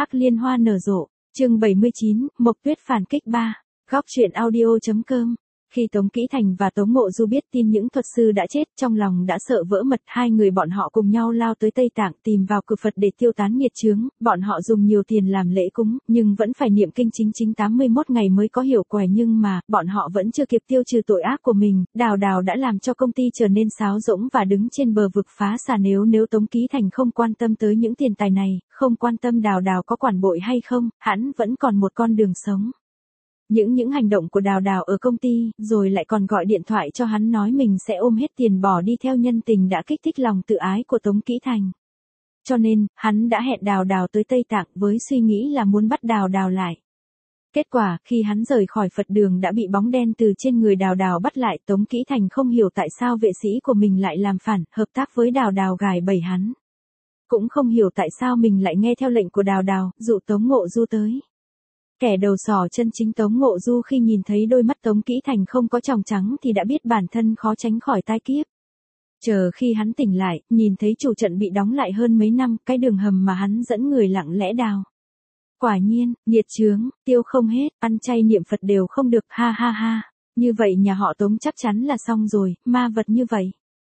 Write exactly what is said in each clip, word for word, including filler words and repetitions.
Hắc liên hoa nở rộ, chương bảy mươi chín, Mộc Tuyết phản kích ba, góc truyện audio.com. Khi Tống Kỹ Thành và Tống Ngộ Du biết tin những thuật sư đã chết, trong lòng đã sợ vỡ mật, hai người bọn họ cùng nhau lao tới Tây Tạng tìm vào cửa Phật để tiêu tán nghiệt chướng, bọn họ dùng nhiều tiền làm lễ cúng, nhưng vẫn phải niệm kinh chính chính tám mươi mốt ngày mới có hiệu quả, nhưng mà, bọn họ vẫn chưa kịp tiêu trừ tội ác của mình, Đào Đào đã làm cho công ty trở nên sáo rỗng và đứng trên bờ vực phá sản. Nếu nếu Tống Kỹ Thành không quan tâm tới những tiền tài này, không quan tâm Đào Đào có quản bội hay không, hắn vẫn còn một con đường sống. Những những hành động của Đào Đào ở công ty, rồi lại còn gọi điện thoại cho hắn nói mình sẽ ôm hết tiền bỏ đi theo nhân tình đã kích thích lòng tự ái của Tống Kỹ Thành. Cho nên, hắn đã hẹn Đào Đào tới Tây Tạng với suy nghĩ là muốn bắt Đào Đào lại. Kết quả, khi hắn rời khỏi Phật đường đã bị bóng đen từ trên người Đào Đào bắt lại. Tống Kỹ Thành không hiểu tại sao vệ sĩ của mình lại làm phản, hợp tác với Đào Đào gài bẫy hắn. Cũng không hiểu tại sao mình lại nghe theo lệnh của Đào Đào, dụ Tống Ngộ Du tới. Kẻ đầu sỏ chân chính Tống Ngộ Du khi nhìn thấy đôi mắt Tống Kỹ Thành không có tròng trắng thì đã biết bản thân khó tránh khỏi tai kiếp. Chờ khi hắn tỉnh lại, nhìn thấy chủ trận bị đóng lại hơn mấy năm, cái đường hầm mà hắn dẫn người lặng lẽ đào. Quả nhiên, nghiệt chướng, tiêu không hết, ăn chay niệm Phật đều không được, ha ha ha. Như vậy nhà họ Tống chắc chắn là xong rồi, ma vật như vậy.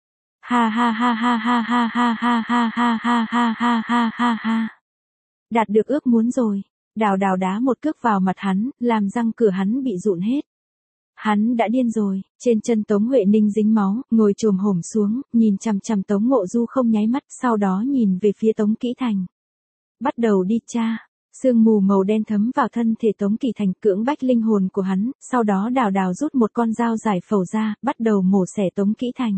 Ha ha ha ha ha ha ha ha ha ha ha ha ha ha ha ha. Đạt được ước muốn rồi. Đào Đào đá một cước vào mặt hắn, làm răng cửa hắn bị rụn hết. Hắn đã điên rồi, trên chân Tống Huệ Ninh dính máu, ngồi chồm hổm xuống, nhìn chằm chằm Tống Ngộ Du không nháy mắt, sau đó nhìn về phía Tống Kỹ Thành. Bắt đầu đi cha, sương mù màu đen thấm vào thân thể Tống Kỹ Thành, cưỡng bách linh hồn của hắn, sau đó Đào Đào rút một con dao dài phẩu ra, bắt đầu mổ xẻ Tống Kỹ Thành.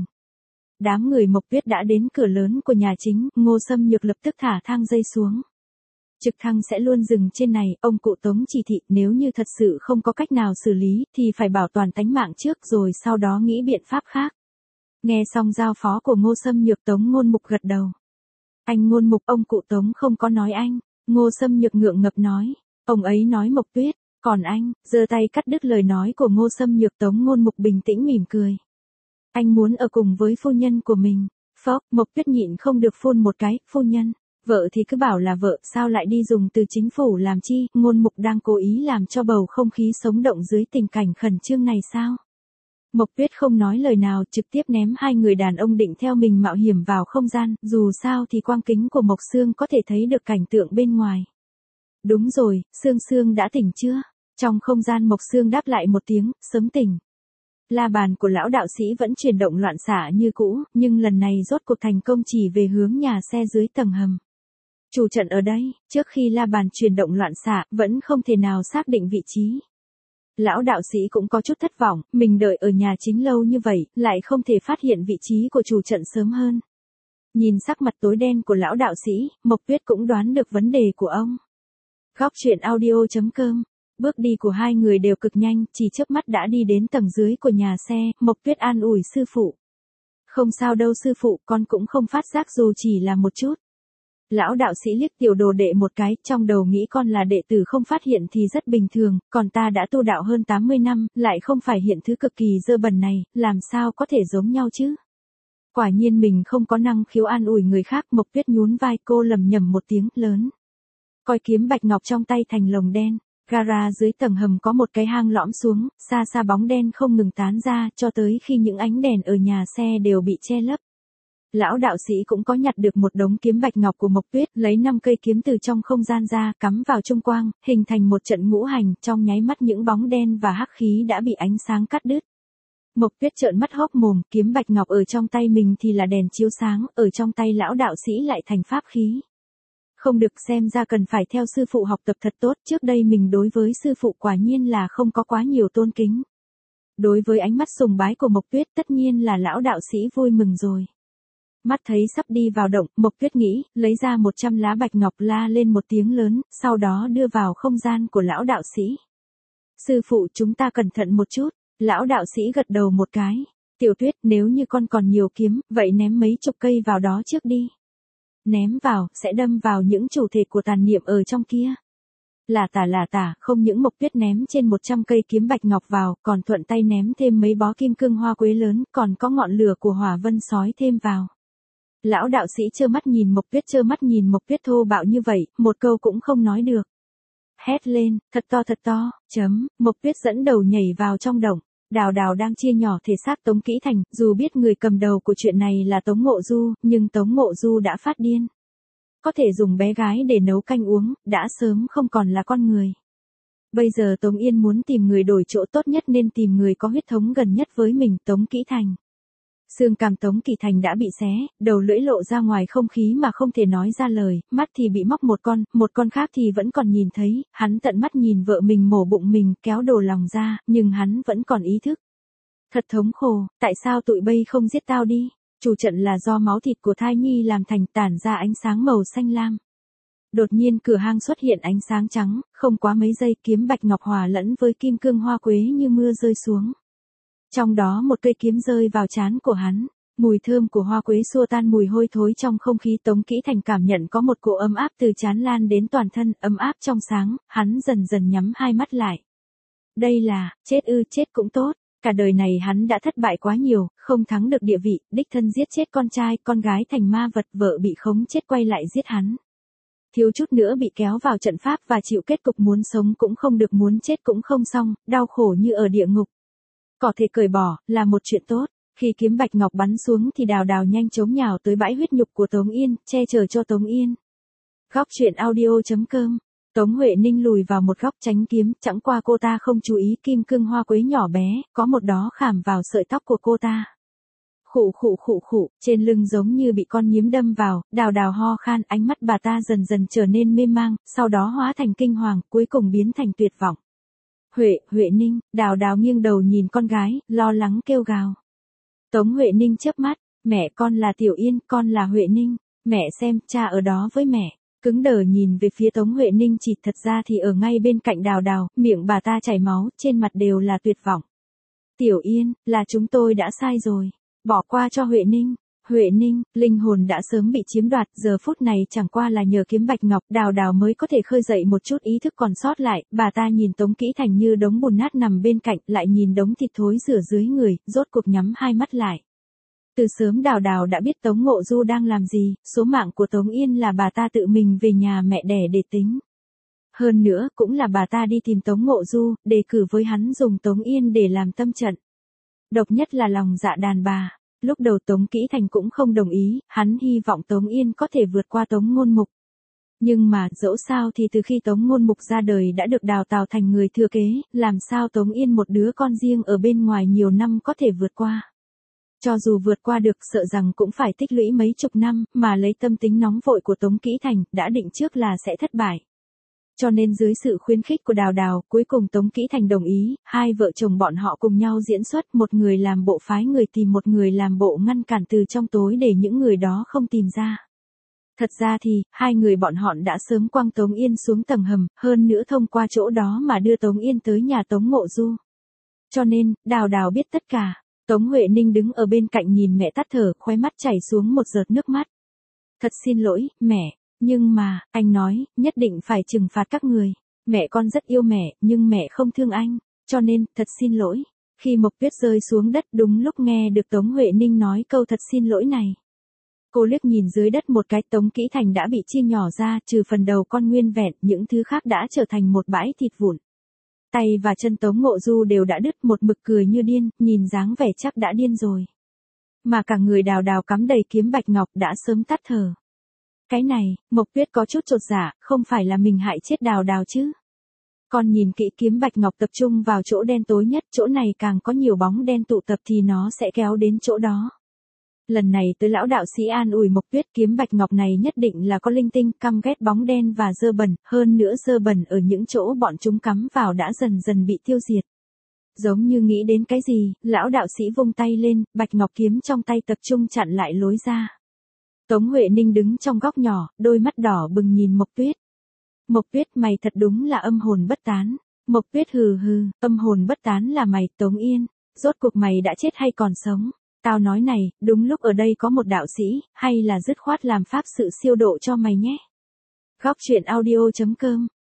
Đám người Mộc Tuyết đã đến cửa lớn của nhà chính, Ngô Sâm Nhược lập tức thả thang dây xuống. Trực thăng sẽ luôn dừng trên này, ông cụ Tống chỉ thị, nếu như thật sự không có cách nào xử lý, thì phải bảo toàn tánh mạng trước rồi sau đó nghĩ biện pháp khác. Nghe xong giao phó của Ngô Sâm Nhược, Tống Ngôn Mục gật đầu. Anh Ngôn Mục, ông cụ Tống không có nói anh. Ngô Sâm Nhược ngượng ngập nói. Ông ấy nói Mộc Tuyết, còn anh, giơ tay cắt đứt lời nói của Ngô Sâm Nhược. Tống Ngôn Mục bình tĩnh mỉm cười. Anh muốn ở cùng với phu nhân của mình. Phốc, Mộc Tuyết nhịn không được phun một cái, phu nhân. Vợ thì cứ bảo là vợ, sao lại đi dùng từ chính phủ làm chi? Ngôn Mục đang cố ý làm cho bầu không khí sống động dưới tình cảnh khẩn trương này sao? Mộc Tuyết không nói lời nào, trực tiếp ném hai người đàn ông định theo mình mạo hiểm vào không gian, dù sao thì quang kính của Mộc Sương có thể thấy được cảnh tượng bên ngoài. Đúng rồi, Sương Sương đã tỉnh chưa? Trong không gian Mộc Sương đáp lại một tiếng, sớm tỉnh. La bàn của lão đạo sĩ vẫn chuyển động loạn xạ như cũ, nhưng lần này rốt cuộc thành công chỉ về hướng nhà xe dưới tầng hầm. Chủ trận ở đây, trước khi la bàn chuyển động loạn xạ, vẫn không thể nào xác định vị trí. Lão đạo sĩ cũng có chút thất vọng, mình đợi ở nhà chính lâu như vậy, lại không thể phát hiện vị trí của chủ trận sớm hơn. Nhìn sắc mặt tối đen của lão đạo sĩ, Mộc Tuyết cũng đoán được vấn đề của ông. Góc truyện audio.com. Bước đi của hai người đều cực nhanh, chỉ chớp mắt đã đi đến tầng dưới của nhà xe. Mộc Tuyết an ủi sư phụ. Không sao đâu sư phụ, con cũng không phát giác dù chỉ là một chút. Lão đạo sĩ liếc tiểu đồ đệ một cái, trong đầu nghĩ con là đệ tử không phát hiện thì rất bình thường, còn ta đã tu đạo hơn tám mươi năm, lại không phải hiện thứ cực kỳ dơ bẩn này, làm sao có thể giống nhau chứ? Quả nhiên mình không có năng khiếu an ủi người khác. Mộc Tuyết nhún vai, cô lầm nhầm một tiếng lớn. Coi kiếm bạch ngọc trong tay thành lồng đen. Gara dưới tầng hầm có một cái hang lõm xuống, xa xa bóng đen không ngừng tán ra, cho tới khi những ánh đèn ở nhà xe đều bị che lấp. Lão đạo sĩ cũng có nhặt được một đống kiếm bạch ngọc của Mộc Tuyết, lấy năm cây kiếm từ trong không gian ra, cắm vào trung quang, hình thành một trận ngũ hành, trong nháy mắt những bóng đen và hắc khí đã bị ánh sáng cắt đứt. Mộc Tuyết trợn mắt hốc mồm, kiếm bạch ngọc ở trong tay mình thì là đèn chiếu sáng, ở trong tay lão đạo sĩ lại thành pháp khí. Không được, xem ra cần phải theo sư phụ học tập thật tốt, trước đây mình đối với sư phụ quả nhiên là không có quá nhiều tôn kính. Đối với ánh mắt sùng bái của Mộc Tuyết, tất nhiên là lão đạo sĩ vui mừng rồi. Mắt thấy sắp đi vào động, Mộc Tuyết nghĩ, lấy ra một trăm lá bạch ngọc la lên một tiếng lớn, sau đó đưa vào không gian của lão đạo sĩ. Sư phụ, chúng ta cẩn thận một chút. Lão đạo sĩ gật đầu một cái. Tiểu Tuyết, nếu như con còn nhiều kiếm, vậy ném mấy chục cây vào đó trước đi. Ném vào, sẽ đâm vào những chủ thể của tàn niệm ở trong kia. Là tả là tả, không những Mộc Tuyết ném trên một trăm cây kiếm bạch ngọc vào, còn thuận tay ném thêm mấy bó kim cương hoa quế lớn, còn có ngọn lửa của hỏa vân sói thêm vào. Lão đạo sĩ trơ mắt nhìn Mộc Tuyết trơ mắt nhìn Mộc Tuyết thô bạo như vậy, một câu cũng không nói được. Hét lên, thật to thật to, chấm, Mộc Tuyết dẫn đầu nhảy vào trong động. Đào Đào đang chia nhỏ thể xác Tống Kỹ Thành, dù biết người cầm đầu của chuyện này là Tống Ngộ Du, nhưng Tống Ngộ Du đã phát điên. Có thể dùng bé gái để nấu canh uống, đã sớm không còn là con người. Bây giờ Tống Yên muốn tìm người đổi chỗ tốt nhất nên tìm người có huyết thống gần nhất với mình, Tống Kỹ Thành. Xương cằm Tống Kỹ Thành đã bị xé, đầu lưỡi lộ ra ngoài không khí mà không thể nói ra lời, mắt thì bị móc một con, một con khác thì vẫn còn nhìn thấy, hắn tận mắt nhìn vợ mình mổ bụng mình kéo đồ lòng ra, nhưng hắn vẫn còn ý thức. Thật thống khổ, tại sao tụi bây không giết tao đi? Chủ trận là do máu thịt của thai nhi làm thành, tản ra ánh sáng màu xanh lam. Đột nhiên cửa hang xuất hiện ánh sáng trắng, không quá mấy giây kiếm bạch ngọc hòa lẫn với kim cương hoa quế như mưa rơi xuống. Trong đó một cây kiếm rơi vào trán của hắn, mùi thơm của hoa quế xua tan mùi hôi thối trong không khí. Tống Kỹ Thành cảm nhận có một cỗ ấm áp từ trán lan đến toàn thân, ấm áp trong sáng, hắn dần dần nhắm hai mắt lại. Đây là, chết ư chết cũng tốt, cả đời này hắn đã thất bại quá nhiều, không thắng được địa vị, đích thân giết chết con trai, con gái thành ma vật, vợ bị khống chết quay lại giết hắn. Thiếu chút nữa bị kéo vào trận pháp và chịu kết cục muốn sống cũng không được muốn chết cũng không xong, đau khổ như ở địa ngục. Có thể cởi bỏ, là một chuyện tốt. Khi kiếm bạch ngọc bắn xuống thì Đào Đào nhanh chóng nhào tới bãi huyết nhục của Tống Yên, che chở cho Tống Yên. Góc truyện audio chấm com. Tống Huệ Ninh lùi vào một góc tránh kiếm, chẳng qua cô ta không chú ý kim cương hoa quế nhỏ bé, có một đó khảm vào sợi tóc của cô ta. Khụ khụ khụ khụ, trên lưng giống như bị con nhím đâm vào, Đào Đào ho khan, ánh mắt bà ta dần dần trở nên mê mang, sau đó hóa thành kinh hoàng, cuối cùng biến thành tuyệt vọng. Huệ, Huệ Ninh, Đào Đào nghiêng đầu nhìn con gái, lo lắng kêu gào. Tống Huệ Ninh chớp mắt, mẹ con là Tiểu Yên, con là Huệ Ninh, mẹ xem, cha ở đó với mẹ. Cứng đờ nhìn về phía Tống Huệ Ninh, chỉ thật ra thì ở ngay bên cạnh Đào Đào, miệng bà ta chảy máu, trên mặt đều là tuyệt vọng. Tiểu Yên, là chúng tôi đã sai rồi, bỏ qua cho Huệ Ninh. Huệ Ninh, linh hồn đã sớm bị chiếm đoạt, giờ phút này chẳng qua là nhờ kiếm bạch ngọc, Đào Đào mới có thể khơi dậy một chút ý thức còn sót lại. Bà ta nhìn Tống Kỹ Thành như đống bùn nát nằm bên cạnh, lại nhìn đống thịt thối rửa dưới người, rốt cuộc nhắm hai mắt lại. Từ sớm Đào Đào đã biết Tống Ngộ Du đang làm gì, số mạng của Tống Yên là bà ta tự mình về nhà mẹ đẻ để tính. Hơn nữa, cũng là bà ta đi tìm Tống Ngộ Du, đề cử với hắn dùng Tống Yên để làm tâm trận. Độc nhất là lòng dạ đàn bà. Lúc đầu Tống Kỹ Thành cũng không đồng ý, hắn hy vọng Tống Yên có thể vượt qua Tống Ngôn Mục. Nhưng mà, dẫu sao thì từ khi Tống Ngôn Mục ra đời đã được đào tạo thành người thừa kế, làm sao Tống Yên một đứa con riêng ở bên ngoài nhiều năm có thể vượt qua. Cho dù vượt qua được sợ rằng cũng phải tích lũy mấy chục năm, mà lấy tâm tính nóng vội của Tống Kỹ Thành, đã định trước là sẽ thất bại. Cho nên dưới sự khuyến khích của Đào Đào, cuối cùng Tống Kỹ Thành đồng ý, hai vợ chồng bọn họ cùng nhau diễn xuất, một người làm bộ phái người tìm, một người làm bộ ngăn cản từ trong tối để những người đó không tìm ra. Thật ra thì, hai người bọn họ đã sớm quăng Tống Yên xuống tầng hầm, hơn nữa thông qua chỗ đó mà đưa Tống Yên tới nhà Tống Ngộ Du. Cho nên, Đào Đào biết tất cả. Tống Huệ Ninh đứng ở bên cạnh nhìn mẹ tắt thở, khóe mắt chảy xuống một giọt nước mắt. Thật xin lỗi, mẹ. Nhưng mà, anh nói, nhất định phải trừng phạt các người. Mẹ con rất yêu mẹ, nhưng mẹ không thương anh. Cho nên, thật xin lỗi. Khi Mộc Tuyết rơi xuống đất đúng lúc nghe được Tống Huệ Ninh nói câu thật xin lỗi này. Cô liếc nhìn dưới đất một cái, Tống Kỹ Thành đã bị chia nhỏ ra, trừ phần đầu con nguyên vẹn, những thứ khác đã trở thành một bãi thịt vụn. Tay và chân Tống Ngộ Du đều đã đứt, một mực cười như điên, nhìn dáng vẻ chắc đã điên rồi. Mà cả người Đào Đào cắm đầy kiếm bạch ngọc đã sớm tắt thở. Cái này, Mộc Tuyết có chút chột dạ, không phải là mình hại chết Đào Đào chứ. Con nhìn kỹ kiếm bạch ngọc tập trung vào chỗ đen tối nhất, chỗ này càng có nhiều bóng đen tụ tập thì nó sẽ kéo đến chỗ đó. Lần này tới lão đạo sĩ an ủi Mộc Tuyết, kiếm bạch ngọc này nhất định là có linh tinh, căm ghét bóng đen và dơ bẩn, hơn nữa dơ bẩn ở những chỗ bọn chúng cắm vào đã dần dần bị tiêu diệt. Giống như nghĩ đến cái gì, lão đạo sĩ vung tay lên, bạch ngọc kiếm trong tay tập trung chặn lại lối ra. Tống Huệ Ninh đứng trong góc nhỏ, đôi mắt đỏ bừng nhìn Mộc Tuyết. Mộc Tuyết, mày thật đúng là âm hồn bất tán. Mộc Tuyết hừ hừ, âm hồn bất tán là mày, Tống Yên. Rốt cuộc mày đã chết hay còn sống? Tao nói này, đúng lúc ở đây có một đạo sĩ, hay là dứt khoát làm pháp sự siêu độ cho mày nhé. Góc truyện audio chấm com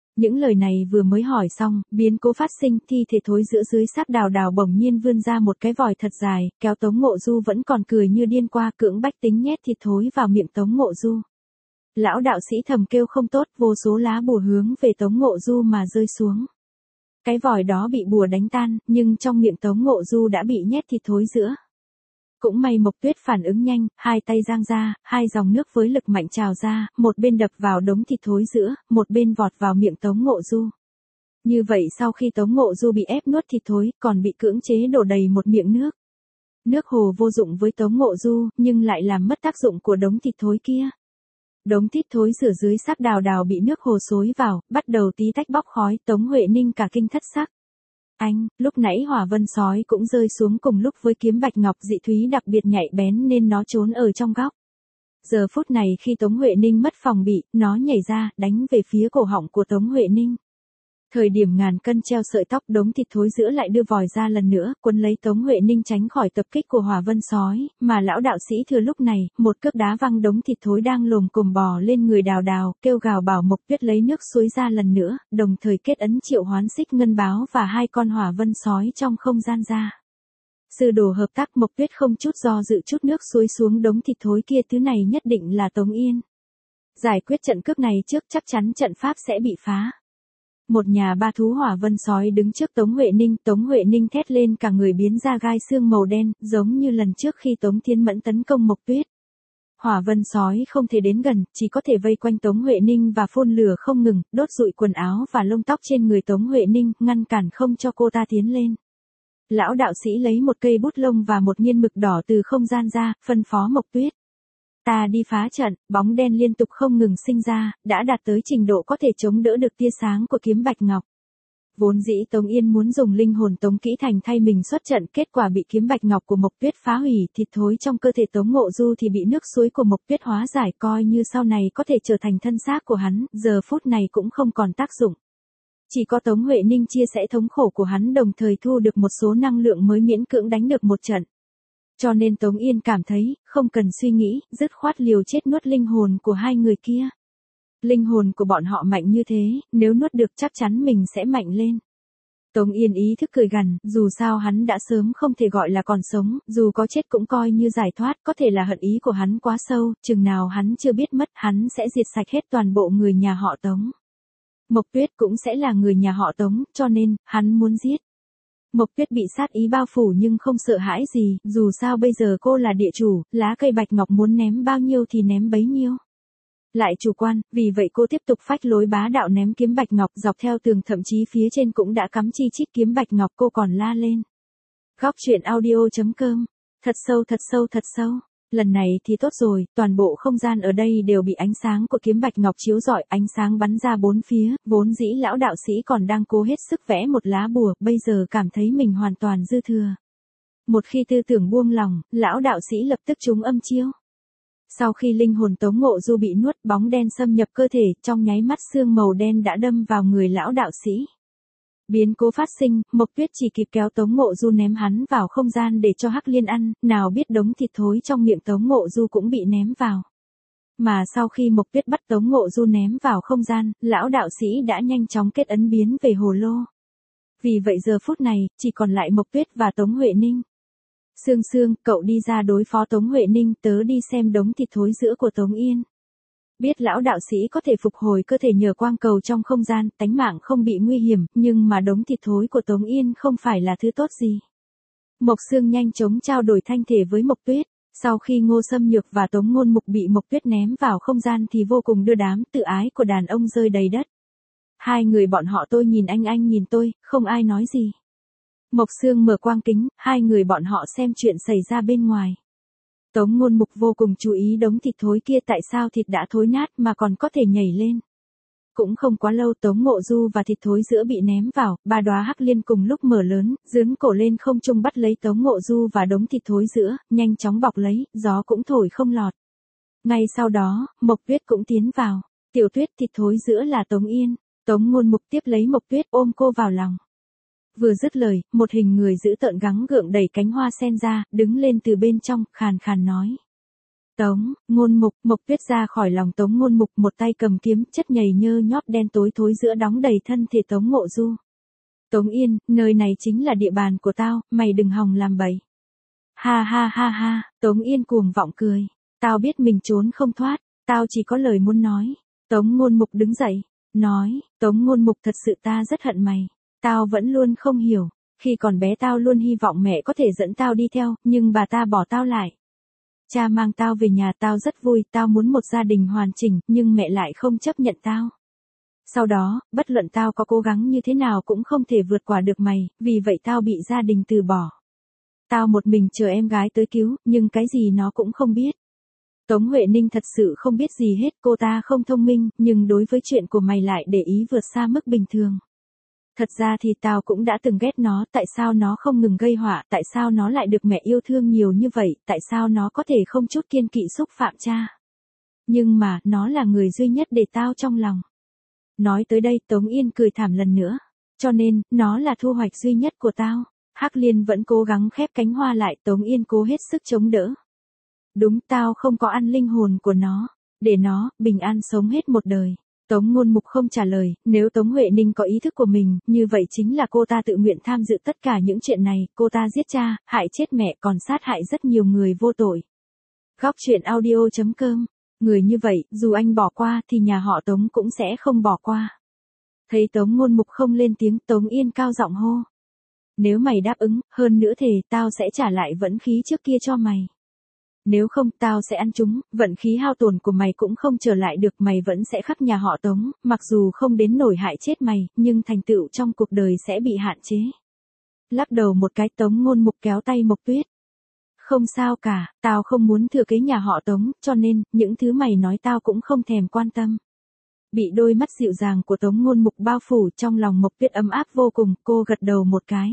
Những lời này vừa mới hỏi xong, biến cố phát sinh, thi thể thối giữa dưới xác đào đào bỗng nhiên vươn ra một cái vòi thật dài, kéo Tống Ngộ Du vẫn còn cười như điên qua cưỡng bách tính nhét thịt thối vào miệng Tống Ngộ Du. Lão đạo sĩ thầm kêu không tốt, vô số lá bùa hướng về Tống Ngộ Du mà rơi xuống. Cái vòi đó bị bùa đánh tan, nhưng trong miệng Tống Ngộ Du đã bị nhét thịt thối giữa. Cũng may Mộc Tuyết phản ứng nhanh, hai tay giang ra, hai dòng nước với lực mạnh trào ra, một bên đập vào đống thịt thối giữa, một bên vọt vào miệng Tống Ngộ Du. Như vậy sau khi Tống Ngộ Du bị ép nuốt thịt thối, còn bị cưỡng chế đổ đầy một miệng nước. Nước hồ vô dụng với Tống Ngộ Du, nhưng lại làm mất tác dụng của đống thịt thối kia. Đống thịt thối rửa dưới xác đào đào bị nước hồ xối vào, bắt đầu tí tách bốc khói, Tống Huệ Ninh cả kinh thất sắc. Anh, lúc nãy hỏa vân sói cũng rơi xuống cùng lúc với kiếm bạch ngọc dị thúy đặc biệt nhạy bén nên nó trốn ở trong góc. Giờ phút này khi Tống Huệ Ninh mất phòng bị, nó nhảy ra, đánh về phía cổ họng của Tống Huệ Ninh. Thời điểm ngàn cân treo sợi tóc, đống thịt thối giữa lại đưa vòi ra lần nữa, quấn lấy Tống Huệ Ninh tránh khỏi tập kích của hỏa vân sói, mà lão đạo sĩ thừa lúc này, một cước đá văng đống thịt thối đang lồm cồm bò lên người đào đào, kêu gào bảo Mộc Tuyết lấy nước suối ra lần nữa, đồng thời kết ấn triệu hoán xích ngân báo và hai con hỏa vân sói trong không gian ra. Sư đồ hợp tác, Mộc Tuyết không chút do dự chút nước suối xuống đống thịt thối kia, thứ này nhất định là Tống Yên. Giải quyết trận cước này trước chắc chắn trận pháp sẽ bị phá. Một nhà ba thú hỏa vân sói đứng trước Tống Huệ Ninh, Tống Huệ Ninh thét lên cả người biến ra gai xương màu đen, giống như lần trước khi Tống Thiên Mẫn tấn công Mộc Tuyết. Hỏa vân sói không thể đến gần, chỉ có thể vây quanh Tống Huệ Ninh và phun lửa không ngừng, đốt rụi quần áo và lông tóc trên người Tống Huệ Ninh, ngăn cản không cho cô ta tiến lên. Lão đạo sĩ lấy một cây bút lông và một nghiên mực đỏ từ không gian ra, phân phó Mộc Tuyết. Ta đi phá trận, bóng đen liên tục không ngừng sinh ra, đã đạt tới trình độ có thể chống đỡ được tia sáng của kiếm bạch ngọc. Vốn dĩ Tống Yên muốn dùng linh hồn Tống Kỹ Thành thay mình xuất trận, kết quả bị kiếm bạch ngọc của Mộc Tuyết phá hủy, thịt thối trong cơ thể Tống Ngộ Du thì bị nước suối của Mộc Tuyết hóa giải, coi như sau này có thể trở thành thân xác của hắn, giờ phút này cũng không còn tác dụng. Chỉ có Tống Huệ Ninh chia sẻ thống khổ của hắn, đồng thời thu được một số năng lượng mới miễn cưỡng đánh được một trận. Cho nên Tống Yên cảm thấy, không cần suy nghĩ, dứt khoát liều chết nuốt linh hồn của hai người kia. Linh hồn của bọn họ mạnh như thế, nếu nuốt được chắc chắn mình sẽ mạnh lên. Tống Yên ý thức cười gằn, dù sao hắn đã sớm không thể gọi là còn sống, dù có chết cũng coi như giải thoát, có thể là hận ý của hắn quá sâu, chừng nào hắn chưa biết mất, hắn sẽ diệt sạch hết toàn bộ người nhà họ Tống. Mộc Tuyết cũng sẽ là người nhà họ Tống, cho nên, hắn muốn giết. Mộc Tuyết bị sát ý bao phủ nhưng không sợ hãi gì, dù sao bây giờ cô là địa chủ, lá cây bạch ngọc muốn ném bao nhiêu thì ném bấy nhiêu. Lại chủ quan, vì vậy cô tiếp tục phách lối bá đạo ném kiếm bạch ngọc dọc theo tường, thậm chí phía trên cũng đã cắm chi chít kiếm bạch ngọc, cô còn la lên. Góc truyện audio chấm com, thật sâu thật sâu thật sâu. Lần này thì tốt rồi, toàn bộ không gian ở đây đều bị ánh sáng của kiếm bạch ngọc chiếu rọi, ánh sáng bắn ra bốn phía, vốn dĩ lão đạo sĩ còn đang cố hết sức vẽ một lá bùa, bây giờ cảm thấy mình hoàn toàn dư thừa. Một khi tư tưởng buông lòng, lão đạo sĩ lập tức trúng âm chiêu. Sau khi linh hồn Tống Ngộ Du bị nuốt, bóng đen xâm nhập cơ thể, trong nháy mắt xương màu đen đã đâm vào người lão đạo sĩ. Biến cố phát sinh, Mộc Tuyết chỉ kịp kéo Tống Ngộ Du ném hắn vào không gian để cho Hắc Liên ăn, nào biết đống thịt thối trong miệng Tống Ngộ Du cũng bị ném vào. Mà sau khi Mộc Tuyết bắt Tống Ngộ Du ném vào không gian, lão đạo sĩ đã nhanh chóng kết ấn biến về hồ lô. Vì vậy giờ phút này, chỉ còn lại Mộc Tuyết và Tống Huệ Ninh. Sương Sương, cậu đi ra đối phó Tống Huệ Ninh, tớ đi xem đống thịt thối giữa của Tống Yên. Biết lão đạo sĩ có thể phục hồi cơ thể nhờ quang cầu trong không gian, tánh mạng không bị nguy hiểm, nhưng mà đống thịt thối của Tống Yên không phải là thứ tốt gì. Mộc Sương nhanh chóng trao đổi thanh thể với Mộc Tuyết. Sau khi Ngô Xâm Nhược và Tống Ngôn Mục bị Mộc Tuyết ném vào không gian thì vô cùng đưa đám, tự ái của đàn ông rơi đầy đất. Hai người bọn họ tôi nhìn anh anh nhìn tôi, không ai nói gì. Mộc Sương mở quang kính, hai người bọn họ xem chuyện xảy ra bên ngoài. Tống Ngôn Mục vô cùng chú ý đống thịt thối kia, tại sao thịt đã thối nát mà còn có thể nhảy lên. Cũng không quá lâu Tống Ngộ Du và thịt thối giữa bị ném vào, ba đóa hắc liên cùng lúc mở lớn, giương cổ lên không trung bắt lấy Tống Ngộ Du và đống thịt thối giữa, nhanh chóng bọc lấy, gió cũng thổi không lọt. Ngay sau đó, Mộc Tuyết cũng tiến vào. Tiểu Tuyết, thịt thối giữa là Tống Yên. Tống Ngôn Mục tiếp lấy Mộc Tuyết ôm cô vào lòng. Vừa dứt lời, một hình người dữ tợn gắng gượng đẩy cánh hoa sen ra, đứng lên từ bên trong, khàn khàn nói. Tống, Ngôn Mục, Mộc Tuyết ra khỏi lòng Tống Ngôn Mục, một tay cầm kiếm, chất nhầy nhơ nhóp đen tối thối giữa đóng đầy thân thể Tống Ngộ Du. Tống Yên, nơi này chính là địa bàn của tao, mày đừng hòng làm bậy. Ha ha ha ha, Tống Yên cuồng vọng cười. Tao biết mình trốn không thoát, tao chỉ có lời muốn nói. Tống Ngôn Mục đứng dậy, nói, Tống Ngôn Mục thật sự ta rất hận mày. Tao vẫn luôn không hiểu, khi còn bé tao luôn hy vọng mẹ có thể dẫn tao đi theo, nhưng bà ta bỏ tao lại. Cha mang tao về nhà tao rất vui, tao muốn một gia đình hoàn chỉnh, nhưng mẹ lại không chấp nhận tao. Sau đó, bất luận tao có cố gắng như thế nào cũng không thể vượt qua được mày, vì vậy tao bị gia đình từ bỏ. Tao một mình chờ em gái tới cứu, nhưng cái gì nó cũng không biết. Tống Huệ Ninh thật sự không biết gì hết, cô ta không thông minh, nhưng đối với chuyện của mày lại để ý vượt xa mức bình thường. Thật ra thì tao cũng đã từng ghét nó, tại sao nó không ngừng gây họa, tại sao nó lại được mẹ yêu thương nhiều như vậy, tại sao nó có thể không chút kiêng kỵ xúc phạm cha. Nhưng mà, nó là người duy nhất để tao trong lòng. Nói tới đây Tống Yên cười thảm lần nữa. Cho nên, nó là thu hoạch duy nhất của tao. Hắc Liên vẫn cố gắng khép cánh hoa lại, Tống Yên cố hết sức chống đỡ. Đúng, tao không có ăn linh hồn của nó. Để nó, bình an sống hết một đời. Tống Ngôn Mục không trả lời, nếu Tống Huệ Ninh có ý thức của mình, như vậy chính là cô ta tự nguyện tham dự tất cả những chuyện này, cô ta giết cha, hại chết mẹ còn sát hại rất nhiều người vô tội. Góc truyện audio chấm com. Người như vậy, dù anh bỏ qua thì nhà họ Tống cũng sẽ không bỏ qua. Thấy Tống Ngôn Mục không lên tiếng, Tống Yên cao giọng hô. Nếu mày đáp ứng, hơn nữa thề, tao sẽ trả lại vận khí trước kia cho mày. Nếu không, tao sẽ ăn chúng, vận khí hao tổn của mày cũng không trở lại được, mày vẫn sẽ khắc nhà họ Tống, mặc dù không đến nổi hại chết mày, nhưng thành tựu trong cuộc đời sẽ bị hạn chế. Lắc đầu một cái, Tống Ngôn Mục kéo tay Mộc Tuyết. Không sao cả, tao không muốn thừa kế nhà họ Tống, cho nên, những thứ mày nói tao cũng không thèm quan tâm. Bị đôi mắt dịu dàng của Tống Ngôn Mục bao phủ, trong lòng Mộc Tuyết ấm áp vô cùng, cô gật đầu một cái.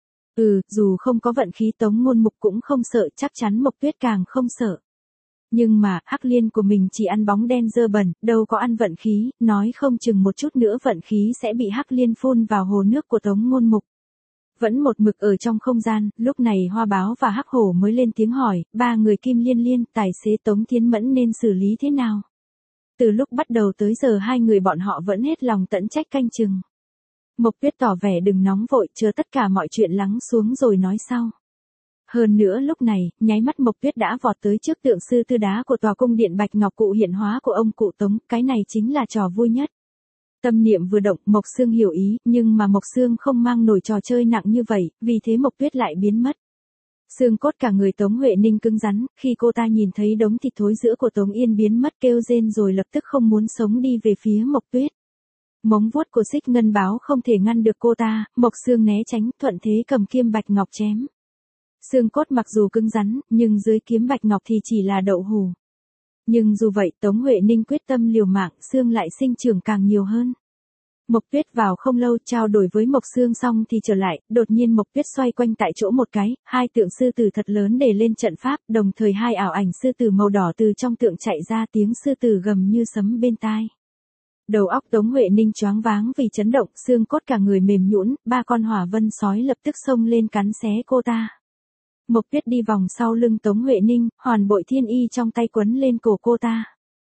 Ừ, dù không có vận khí Tống Ngôn Mục cũng không sợ, chắc chắn Mộc Tuyết càng không sợ. Nhưng mà, Hắc Liên của mình chỉ ăn bóng đen dơ bẩn, đâu có ăn vận khí, nói không chừng một chút nữa vận khí sẽ bị Hắc Liên phun vào hồ nước của Tống Ngôn Mục. Vẫn một mực ở trong không gian, lúc này Hoa Báo và Hắc Hổ mới lên tiếng hỏi, ba người Kim Liên Liên, tài xế Tống Thiên Mẫn nên xử lý thế nào? Từ lúc bắt đầu tới giờ hai người bọn họ vẫn hết lòng tận trách canh chừng. Mộc Tuyết tỏ vẻ đừng nóng vội, chờ tất cả mọi chuyện lắng xuống rồi nói sau. Hơn nữa lúc này, nháy mắt Mộc Tuyết đã vọt tới trước tượng sư tư đá của tòa cung điện Bạch Ngọc cụ hiện hóa của ông cụ Tống, cái này chính là trò vui nhất. Tâm niệm vừa động, Mộc Sương hiểu ý, nhưng mà Mộc Sương không mang nổi trò chơi nặng như vậy, vì thế Mộc Tuyết lại biến mất. Xương cốt cả người Tống Huệ Ninh cứng rắn, khi cô ta nhìn thấy đống thịt thối giữa của Tống Yên biến mất kêu rên rồi lập tức không muốn sống đi về phía Mộc Tuyết. Móng vuốt của Xích Ngân Báo không thể ngăn được cô ta, Mộc Sương né tránh, thuận thế cầm kiếm bạch ngọc chém. Xương cốt mặc dù cứng rắn, nhưng dưới kiếm bạch ngọc thì chỉ là đậu hù. Nhưng dù vậy, Tống Huệ Ninh quyết tâm liều mạng, xương lại sinh trưởng càng nhiều hơn. Mộc Tuyết vào không lâu trao đổi với Mộc Sương xong thì trở lại, đột nhiên Mộc Tuyết xoay quanh tại chỗ một cái, hai tượng sư tử thật lớn để lên trận pháp, đồng thời hai ảo ảnh sư tử màu đỏ từ trong tượng chạy ra, tiếng sư tử gầm như sấm bên tai. Đầu óc Tống Huệ Ninh choáng váng vì chấn động, xương cốt cả người mềm nhũn, ba con hỏa vân sói lập tức xông lên cắn xé cô ta. Mộc Tuyết đi vòng sau lưng Tống Huệ Ninh, hoàn bội thiên y trong tay quấn lên cổ cô ta.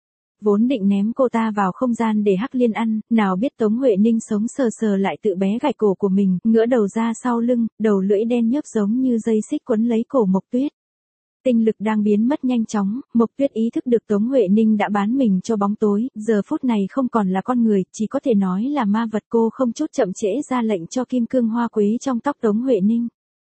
Vốn định ném cô ta vào không gian để Hắc Liên ăn, nào biết Tống Huệ Ninh sống sờ sờ lại tự bé gạch cổ của mình, ngửa đầu ra sau lưng, đầu lưỡi đen nhớp giống như dây xích quấn lấy cổ Mộc Tuyết. Tinh lực đang biến mất nhanh chóng, Mộc Tuyết ý thức được Tống Huệ Ninh đã bán mình cho bóng tối, giờ phút này không còn là con người, chỉ có thể nói là ma vật. Cô không chút chậm trễ ra lệnh cho kim cương hoa quế trong tóc Tống Huệ Ninh.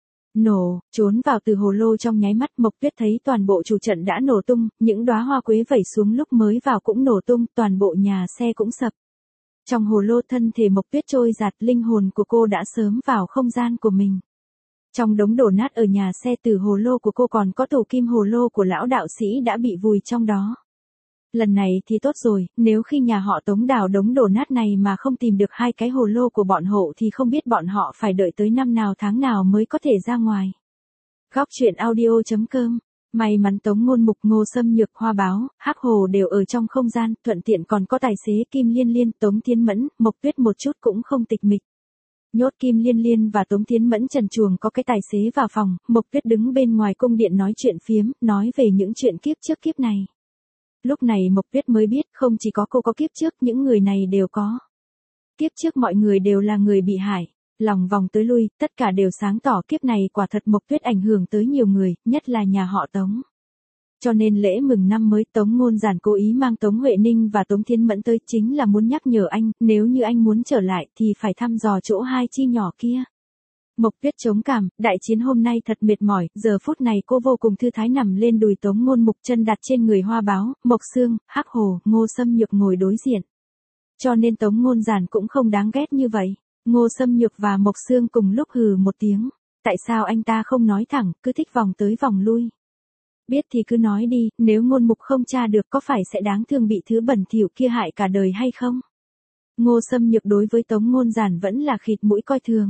Nổ, trốn vào từ hồ lô trong nháy mắt, Mộc Tuyết thấy toàn bộ chủ trận đã nổ tung, những đóa hoa quế vẩy xuống lúc mới vào cũng nổ tung, toàn bộ nhà xe cũng sập. Trong hồ lô thân thể Mộc Tuyết trôi giạt, linh hồn của cô đã sớm vào không gian của mình. Trong đống đổ nát ở nhà xe từ hồ lô của cô còn có tủ kim hồ lô của lão đạo sĩ đã bị vùi trong đó. Lần này thì tốt rồi, nếu khi nhà họ Tống đào đống đổ nát này mà không tìm được hai cái hồ lô của bọn hộ thì không biết bọn họ phải đợi tới năm nào tháng nào mới có thể ra ngoài. Góc truyện audio chấm com. May mắn Tống Ngôn Mục, Ngô Xâm Nhược, Hoa Báo, Hắc Hồ đều ở trong không gian, thuận tiện còn có tài xế Kim Liên Liên, Tống Thiên Mẫn, Mộc Tuyết một chút cũng không tịch mịch. Nhốt Kim Liên Liên và Tống Thiến Mẫn trần truồng có cái tài xế vào phòng, Mộc Tuyết đứng bên ngoài cung điện nói chuyện phiếm, nói về những chuyện kiếp trước kiếp này. Lúc này Mộc Tuyết mới biết không chỉ có cô có kiếp trước, những người này đều có. Kiếp trước mọi người đều là người bị hại. Lòng vòng tới lui, tất cả đều sáng tỏ kiếp này quả thật Mộc Tuyết ảnh hưởng tới nhiều người, nhất là nhà họ Tống. Cho nên lễ mừng năm mới Tống Ngôn Giản cố ý mang Tống Huệ Ninh và Tống Thiến Mẫn tới chính là muốn nhắc nhở anh, nếu như anh muốn trở lại thì phải thăm dò chỗ hai chi nhỏ kia. Mộc Tuyết chống cảm, đại chiến hôm nay thật mệt mỏi, giờ phút này cô vô cùng thư thái nằm lên đùi Tống Ngôn Mục, chân đặt trên người Hoa Báo, Mộc Sương, Hắc Hồ, Ngô Xâm Nhược ngồi đối diện. Cho nên Tống Ngôn Giản cũng không đáng ghét như vậy. Ngô Xâm Nhược và Mộc Sương cùng lúc hừ một tiếng. Tại sao anh ta không nói thẳng, cứ thích vòng tới vòng lui? Biết thì cứ nói đi, nếu Ngôn Mục không tra được có phải sẽ đáng thương bị thứ bẩn thỉu kia hại cả đời hay không? Ngô Xâm Nhược đối với Tống Ngôn Giản vẫn là khịt mũi coi thường.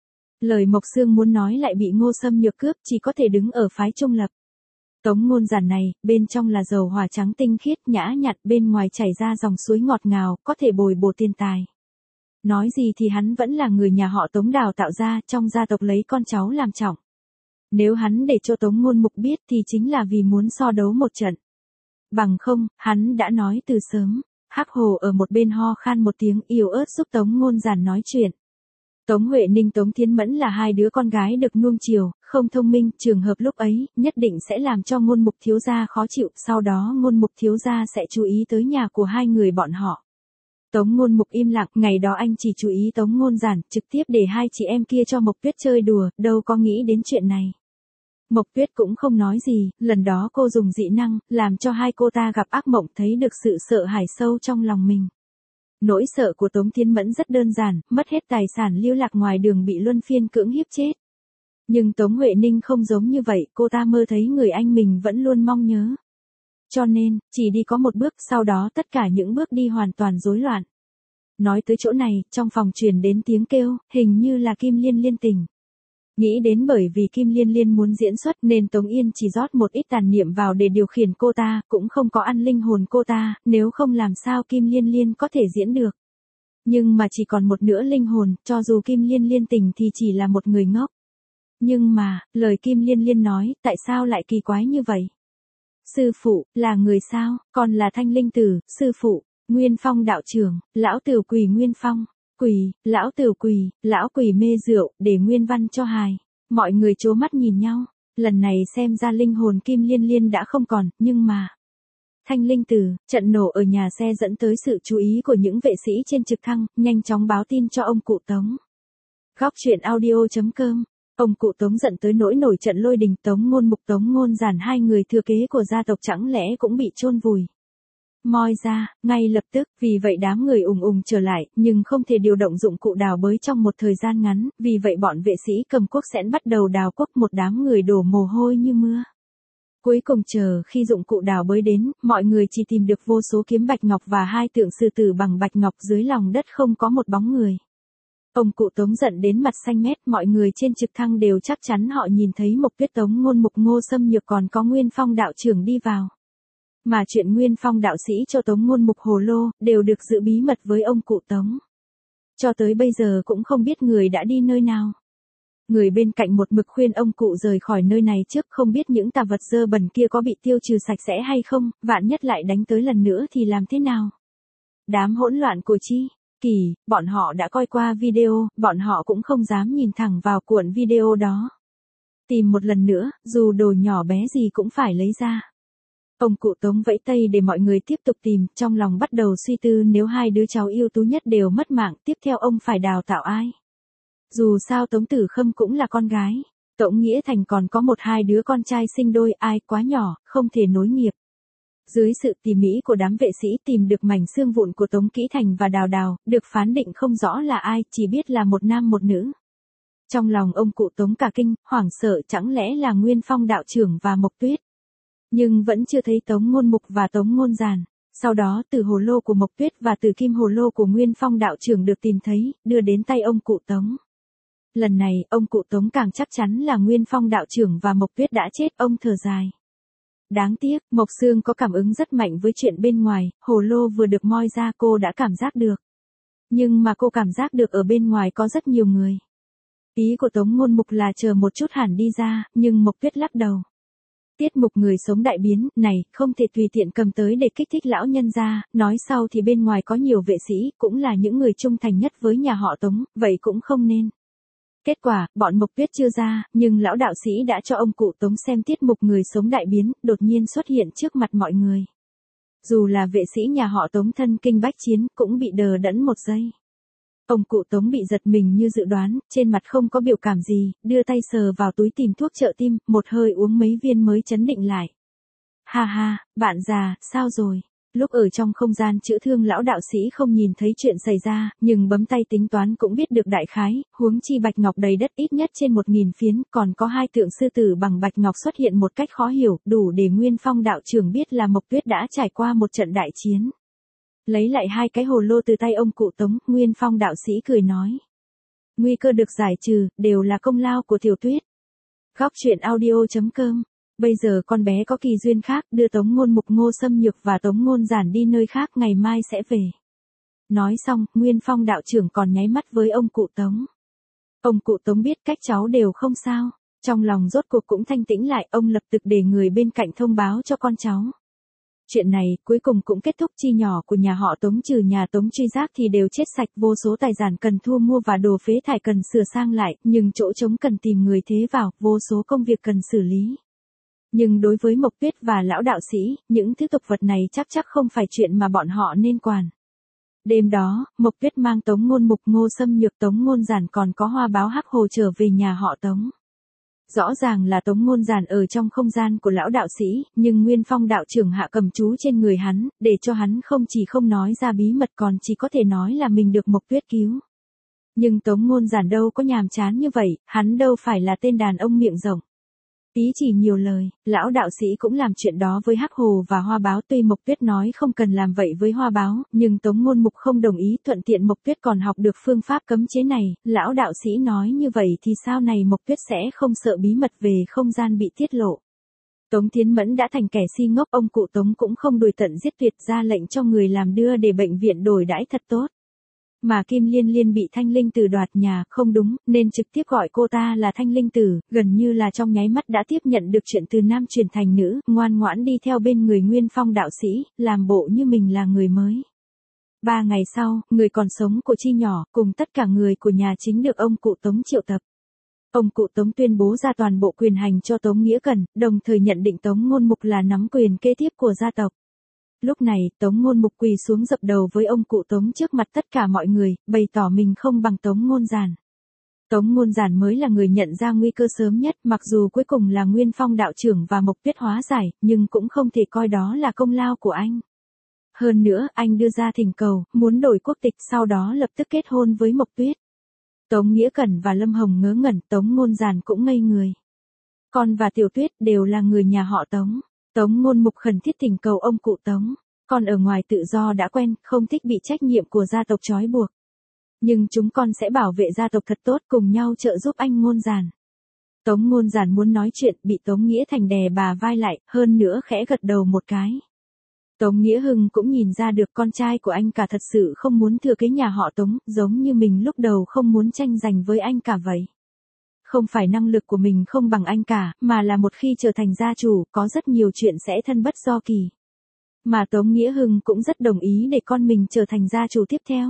Lời Mộc Sương muốn nói lại bị Ngô Xâm Nhược cướp, chỉ có thể đứng ở phái trung lập. Tống Ngôn Giản này, bên trong là dầu hỏa trắng tinh khiết nhã nhặn, bên ngoài chảy ra dòng suối ngọt ngào, có thể bồi bổ tiền tài. Nói gì thì hắn vẫn là người nhà họ Tống đào tạo ra, trong gia tộc lấy con cháu làm trọng. Nếu hắn để cho Tống Ngôn Mục biết thì chính là vì muốn so đấu một trận. Bằng không, hắn đã nói từ sớm. Hắc Hồ ở một bên ho khan một tiếng yếu ớt giúp Tống Ngôn Giản nói chuyện. Tống Huệ Ninh Tống Thiến Mẫn là hai đứa con gái được nuông chiều, không thông minh, trường hợp lúc ấy, nhất định sẽ làm cho Ngôn Mục thiếu gia khó chịu, sau đó Ngôn Mục thiếu gia sẽ chú ý tới nhà của hai người bọn họ. Tống Ngôn Mục im lặng, ngày đó anh chỉ chú ý Tống Ngôn Giản, trực tiếp để hai chị em kia cho Mộc Tuyết chơi đùa, đâu có nghĩ đến chuyện này. Mộc Tuyết cũng không nói gì, lần đó cô dùng dị năng, làm cho hai cô ta gặp ác mộng, thấy được sự sợ hãi sâu trong lòng mình. Nỗi sợ của Tống Thiến Mẫn rất đơn giản, mất hết tài sản lưu lạc ngoài đường bị luân phiên cưỡng hiếp chết. Nhưng Tống Huệ Ninh không giống như vậy, cô ta mơ thấy người anh mình vẫn luôn mong nhớ. Cho nên, chỉ đi có một bước, sau đó tất cả những bước đi hoàn toàn rối loạn. Nói tới chỗ này, trong phòng truyền đến tiếng kêu, hình như là Kim Liên Liên tỉnh. Nghĩ đến bởi vì Kim Liên Liên muốn diễn xuất nên Tống Yên chỉ rót một ít tàn niệm vào để điều khiển cô ta, cũng không có ăn linh hồn cô ta, nếu không làm sao Kim Liên Liên có thể diễn được. Nhưng mà chỉ còn một nửa linh hồn, cho dù Kim Liên Liên tỉnh thì chỉ là một người ngốc. Nhưng mà, lời Kim Liên Liên nói, tại sao lại kỳ quái như vậy? Sư phụ, là người sao, còn là Thanh Linh Tử, sư phụ, Nguyên Phong đạo trưởng, lão tử quỳ Nguyên Phong. Quỳ, lão tử quỳ, lão quỳ mê rượu, để nguyên văn cho hài. Mọi người trố mắt nhìn nhau, lần này xem ra linh hồn Kim Liên Liên đã không còn, nhưng mà... Thanh Linh Tử, trận nổ ở nhà xe dẫn tới sự chú ý của những vệ sĩ trên trực thăng, nhanh chóng báo tin cho ông cụ Tống. Góc truyện audio chấm com. Ông cụ Tống giận tới nỗi nổi trận lôi đình, Tống Ngôn Mục Tống Ngôn Giản hai người thừa kế của gia tộc chẳng lẽ cũng bị chôn vùi. Moi ra, ngay lập tức, vì vậy đám người ùng ùng trở lại, nhưng không thể điều động dụng cụ đào bới trong một thời gian ngắn, vì vậy bọn vệ sĩ cầm cuốc sẻn bắt đầu đào cuốc, một đám người đổ mồ hôi như mưa. Cuối cùng chờ khi dụng cụ đào bới đến, mọi người chỉ tìm được vô số kiếm bạch ngọc và hai tượng sư tử bằng bạch ngọc, dưới lòng đất không có một bóng người. Ông cụ Tống giận đến mặt xanh mét, mọi người trên trực thăng đều chắc chắn họ nhìn thấy Mộc Tuyết, Tống Ngôn Mục, Ngô Xâm Nhược còn có Nguyên Phong đạo trưởng đi vào. Mà chuyện Nguyên Phong đạo sĩ cho Tống Ngôn Mục hồ lô, đều được giữ bí mật với ông cụ Tống. Cho tới bây giờ cũng không biết người đã đi nơi nào. Người bên cạnh một mực khuyên ông cụ rời khỏi nơi này trước, không biết những tà vật dơ bẩn kia có bị tiêu trừ sạch sẽ hay không, vạn nhất lại đánh tới lần nữa thì làm thế nào. Đám hỗn loạn của chi, kỳ, bọn họ đã coi qua video, bọn họ cũng không dám nhìn thẳng vào cuộn video đó. Tìm một lần nữa, dù đồ nhỏ bé gì cũng phải lấy ra. Ông cụ Tống vẫy tay để mọi người tiếp tục tìm, trong lòng bắt đầu suy tư nếu hai đứa cháu ưu tú nhất đều mất mạng, tiếp theo ông phải đào tạo ai. Dù sao Tống Tử Khâm cũng là con gái, Tống Nghĩa Thành còn có một hai đứa con trai sinh đôi, ai quá nhỏ, không thể nối nghiệp. Dưới sự tỉ mỉ của đám vệ sĩ tìm được mảnh xương vụn của Tống Kỹ Thành và Đào Đào, được phán định không rõ là ai, chỉ biết là một nam một nữ. Trong lòng ông cụ Tống cả kinh, hoảng sợ, chẳng lẽ là Nguyên Phong đạo trưởng và Mộc Tuyết. Nhưng vẫn chưa thấy Tống Ngôn Mục và Tống Ngôn Giản. Sau đó từ hồ lô của Mộc Tuyết và từ kim hồ lô của Nguyên Phong đạo trưởng được tìm thấy, đưa đến tay ông cụ Tống. Lần này, ông cụ Tống càng chắc chắn là Nguyên Phong đạo trưởng và Mộc Tuyết đã chết, ông thở dài. Đáng tiếc, Mộc Sương có cảm ứng rất mạnh với chuyện bên ngoài, hồ lô vừa được moi ra cô đã cảm giác được. Nhưng mà cô cảm giác được ở bên ngoài có rất nhiều người. Ý của Tống Ngôn Mục là chờ một chút hẳn đi ra, nhưng Mộc Tuyết lắc đầu. Tiết mục người sống đại biến, này, không thể tùy tiện cầm tới để kích thích lão nhân gia, nói sau thì bên ngoài có nhiều vệ sĩ, cũng là những người trung thành nhất với nhà họ Tống, vậy cũng không nên. Kết quả, bọn Mộc Tuyết chưa ra, nhưng lão đạo sĩ đã cho ông cụ Tống xem tiết mục người sống đại biến, đột nhiên xuất hiện trước mặt mọi người. Dù là vệ sĩ nhà họ Tống thân kinh bách chiến, cũng bị đờ đẫn một giây. Ông cụ Tống bị giật mình như dự đoán, trên mặt không có biểu cảm gì, đưa tay sờ vào túi tìm thuốc trợ tim, một hơi uống mấy viên mới chấn định lại. Ha ha, bạn già, sao rồi? Lúc ở trong không gian chữa thương lão đạo sĩ không nhìn thấy chuyện xảy ra, nhưng bấm tay tính toán cũng biết được đại khái, huống chi bạch ngọc đầy đất ít nhất trên một nghìn phiến, còn có hai tượng sư tử bằng bạch ngọc xuất hiện một cách khó hiểu, đủ để Nguyên Phong đạo trưởng biết là Mộc Tuyết đã trải qua một trận đại chiến. Lấy lại hai cái hồ lô từ tay ông cụ Tống, Nguyên Phong đạo sĩ cười nói. Nguy cơ được giải trừ, đều là công lao của Tiểu Tuyết. Góc truyện audio chấm com. Bây giờ con bé có kỳ duyên khác, đưa Tống Ngôn Mục, Ngô Xâm Nhược và Tống Ngôn Giản đi nơi khác, ngày mai sẽ về. Nói xong, Nguyên Phong đạo trưởng còn nháy mắt với ông cụ Tống. Ông cụ Tống biết cách cháu đều không sao, trong lòng rốt cuộc cũng thanh tĩnh lại, ông lập tức để người bên cạnh thông báo cho con cháu. Chuyện này, cuối cùng cũng kết thúc, chi nhỏ của nhà họ Tống trừ nhà Tống Truy Giác thì đều chết sạch, vô số tài sản cần thu mua và đồ phế thải cần sửa sang lại, nhưng chỗ trống cần tìm người thế vào, vô số công việc cần xử lý. Nhưng đối với Mộc Tuyết và lão đạo sĩ, những thứ tục vật này chắc chắc không phải chuyện mà bọn họ nên quản. Đêm đó, Mộc Tuyết mang Tống Ngôn Mục, Ngô Xâm Nhược, Tống Ngôn Giản còn có Hoa Báo Hắc Hồ trở về nhà họ Tống. Rõ ràng là Tống Ngôn Giản ở trong không gian của lão đạo sĩ, nhưng Nguyên Phong đạo trưởng hạ cầm chú trên người hắn, để cho hắn không chỉ không nói ra bí mật còn chỉ có thể nói là mình được Mộc Tuyết cứu. Nhưng Tống Ngôn Giản đâu có nhàm chán như vậy, hắn đâu phải là tên đàn ông miệng rộng. Ý chỉ nhiều lời, lão đạo sĩ cũng làm chuyện đó với Hắc Hồ và Hoa Báo, tuy Mộc Tuyết nói không cần làm vậy với Hoa Báo, nhưng Tống Ngôn Mục không đồng ý, thuận tiện Mộc Tuyết còn học được phương pháp cấm chế này, lão đạo sĩ nói như vậy thì sau này Mộc Tuyết sẽ không sợ bí mật về không gian bị tiết lộ. Tống Thiến Mẫn đã thành kẻ si ngốc, ông cụ Tống cũng không đuổi tận giết tuyệt, ra lệnh cho người làm đưa để bệnh viện đổi đãi thật tốt. Mà Kim Liên Liên bị Thanh Linh Tử đoạt nhà, không đúng, nên trực tiếp gọi cô ta là Thanh Linh Tử, gần như là trong nháy mắt đã tiếp nhận được chuyện từ nam truyền thành nữ, ngoan ngoãn đi theo bên người Nguyên Phong đạo sĩ, làm bộ như mình là người mới. Ba ngày sau, người còn sống của Chi Nhỏ, cùng tất cả người của nhà chính được ông cụ Tống triệu tập. Ông cụ Tống tuyên bố ra toàn bộ quyền hành cho Tống Nghĩa Cẩn, đồng thời nhận định Tống Ngôn Mục là nắm quyền kế tiếp của gia tộc. Lúc này, Tống Ngôn Mục quỳ xuống dập đầu với ông cụ Tống trước mặt tất cả mọi người, bày tỏ mình không bằng Tống Ngôn Giản. Tống Ngôn Giản mới là người nhận ra nguy cơ sớm nhất, mặc dù cuối cùng là Nguyên Phong đạo trưởng và Mộc Tuyết hóa giải, nhưng cũng không thể coi đó là công lao của anh. Hơn nữa, anh đưa ra thỉnh cầu, muốn đổi quốc tịch, sau đó lập tức kết hôn với Mộc Tuyết. Tống Nghĩa Cẩn và Lâm Hồng ngớ ngẩn, Tống Ngôn Giản cũng ngây người. Con và Tiểu Tuyết đều là người nhà họ Tống. Tống Ngôn Mục khẩn thiết thỉnh cầu ông cụ Tống, con ở ngoài tự do đã quen, không thích bị trách nhiệm của gia tộc trói buộc. Nhưng chúng con sẽ bảo vệ gia tộc thật tốt, cùng nhau trợ giúp anh Ngôn Giản. Tống Ngôn Giản muốn nói chuyện, bị Tống Nghĩa Thành đè bà vai lại, hơn nữa khẽ gật đầu một cái. Tống Nghĩa Hưng cũng nhìn ra được con trai của anh cả thật sự không muốn thừa kế nhà họ Tống, giống như mình lúc đầu không muốn tranh giành với anh cả vậy. Không phải năng lực của mình không bằng anh cả, mà là một khi trở thành gia chủ, có rất nhiều chuyện sẽ thân bất do kỳ. Mà Tống Nghĩa Hưng cũng rất đồng ý để con mình trở thành gia chủ tiếp theo.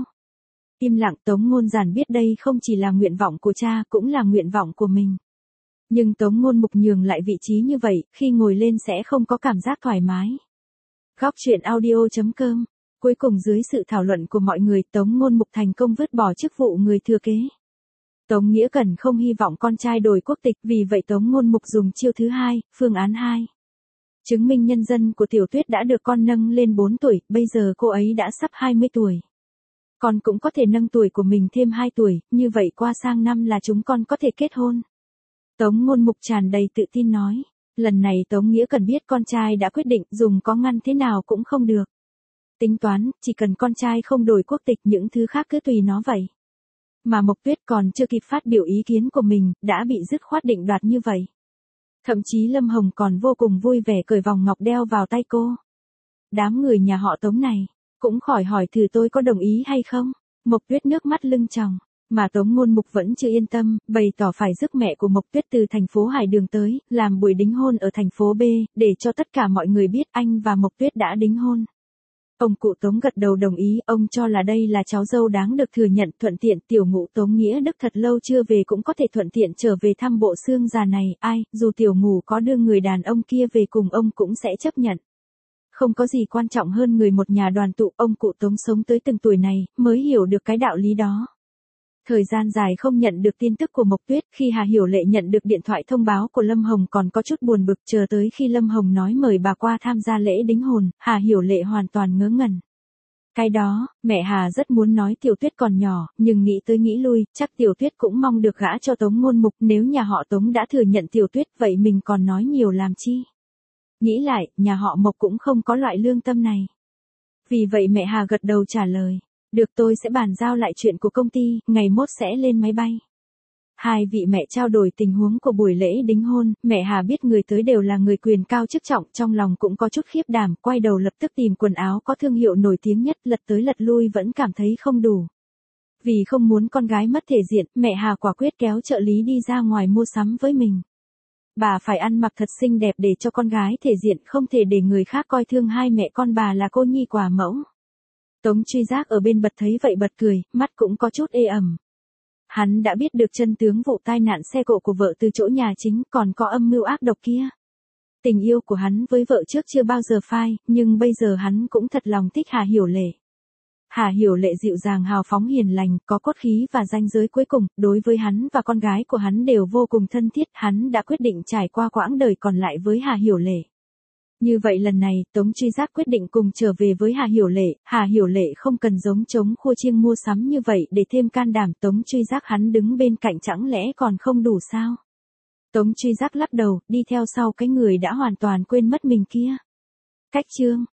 Im lặng, Tống Ngôn Giản biết đây không chỉ là nguyện vọng của cha, cũng là nguyện vọng của mình. Nhưng Tống Ngôn Mục nhường lại vị trí như vậy, khi ngồi lên sẽ không có cảm giác thoải mái. Góc truyện audio chấm com. Cuối cùng dưới sự thảo luận của mọi người, Tống Ngôn Mục thành công vứt bỏ chức vụ người thừa kế. Tống Nghĩa Cẩn không hy vọng con trai đổi quốc tịch, vì vậy Tống Ngôn Mục dùng chiêu thứ hai, phương án hai. Chứng minh nhân dân của Tiểu Tuyết đã được con nâng lên bốn tuổi, bây giờ cô ấy đã sắp hai mươi tuổi. Con cũng có thể nâng tuổi của mình thêm hai tuổi, như vậy qua sang năm là chúng con có thể kết hôn. Tống Ngôn Mục tràn đầy tự tin nói. Lần này Tống Nghĩa Cẩn biết con trai đã quyết định, dùng có ngăn thế nào cũng không được. Tính toán, chỉ cần con trai không đổi quốc tịch, những thứ khác cứ tùy nó vậy. Mà Mộc Tuyết còn chưa kịp phát biểu ý kiến của mình, đã bị dứt khoát định đoạt như vậy. Thậm chí Lâm Hồng còn vô cùng vui vẻ cởi vòng ngọc đeo vào tay cô. Đám người nhà họ Tống này, cũng khỏi hỏi thử tôi có đồng ý hay không. Mộc Tuyết nước mắt lưng tròng, mà Tống Ngôn Mục vẫn chưa yên tâm, bày tỏ phải rước mẹ của Mộc Tuyết từ thành phố Hải Đường tới, làm buổi đính hôn ở thành phố B, để cho tất cả mọi người biết anh và Mộc Tuyết đã đính hôn. Ông cụ Tống gật đầu đồng ý, ông cho là đây là cháu dâu đáng được thừa nhận, thuận tiện tiểu ngũ Tống Nghĩa Đức thật lâu chưa về cũng có thể thuận tiện trở về thăm bộ xương già này, ai, dù tiểu ngũ có đưa người đàn ông kia về cùng ông cũng sẽ chấp nhận. Không có gì quan trọng hơn người một nhà đoàn tụ, ông cụ Tống sống tới từng tuổi này, mới hiểu được cái đạo lý đó. Thời gian dài không nhận được tin tức của Mộc Tuyết, khi Hà Hiểu Lệ nhận được điện thoại thông báo của Lâm Hồng còn có chút buồn bực, chờ tới khi Lâm Hồng nói mời bà qua tham gia lễ đính hôn, Hà Hiểu Lệ hoàn toàn ngớ ngẩn. Cái đó, mẹ Hà rất muốn nói Tiểu Tuyết còn nhỏ, nhưng nghĩ tới nghĩ lui, chắc Tiểu Tuyết cũng mong được gả cho Tống Ngôn Mục, nếu nhà họ Tống đã thừa nhận Tiểu Tuyết vậy mình còn nói nhiều làm chi. Nghĩ lại, nhà họ Mộc cũng không có loại lương tâm này. Vì vậy mẹ Hà gật đầu trả lời. Được, tôi sẽ bàn giao lại chuyện của công ty, ngày mốt sẽ lên máy bay. Hai vị mẹ trao đổi tình huống của buổi lễ đính hôn, mẹ Hà biết người tới đều là người quyền cao chức trọng, trong lòng cũng có chút khiếp đảm, quay đầu lập tức tìm quần áo có thương hiệu nổi tiếng nhất, lật tới lật lui vẫn cảm thấy không đủ. Vì không muốn con gái mất thể diện, mẹ Hà quả quyết kéo trợ lý đi ra ngoài mua sắm với mình. Bà phải ăn mặc thật xinh đẹp để cho con gái thể diện, không thể để người khác coi thương hai mẹ con bà là cô nhi quả mẫu. Tống Truy Giác ở bên bật thấy vậy bật cười, mắt cũng có chút ê ẩm. Hắn đã biết được chân tướng vụ tai nạn xe cộ của vợ từ chỗ nhà chính, còn có âm mưu ác độc kia. Tình yêu của hắn với vợ trước chưa bao giờ phai, nhưng bây giờ hắn cũng thật lòng thích Hà Hiểu Lệ. Hà Hiểu Lệ dịu dàng hào phóng hiền lành, có cốt khí và ranh giới cuối cùng, đối với hắn và con gái của hắn đều vô cùng thân thiết, hắn đã quyết định trải qua quãng đời còn lại với Hà Hiểu Lệ. Như vậy lần này, Tống Truy Giác quyết định cùng trở về với Hà Hiểu Lệ, Hà Hiểu Lệ không cần giống trống khua chiêng mua sắm như vậy để thêm can đảm, Tống Truy Giác hắn đứng bên cạnh chẳng lẽ còn không đủ sao? Tống Truy Giác lắc đầu, đi theo sau cái người đã hoàn toàn quên mất mình kia. Cách chương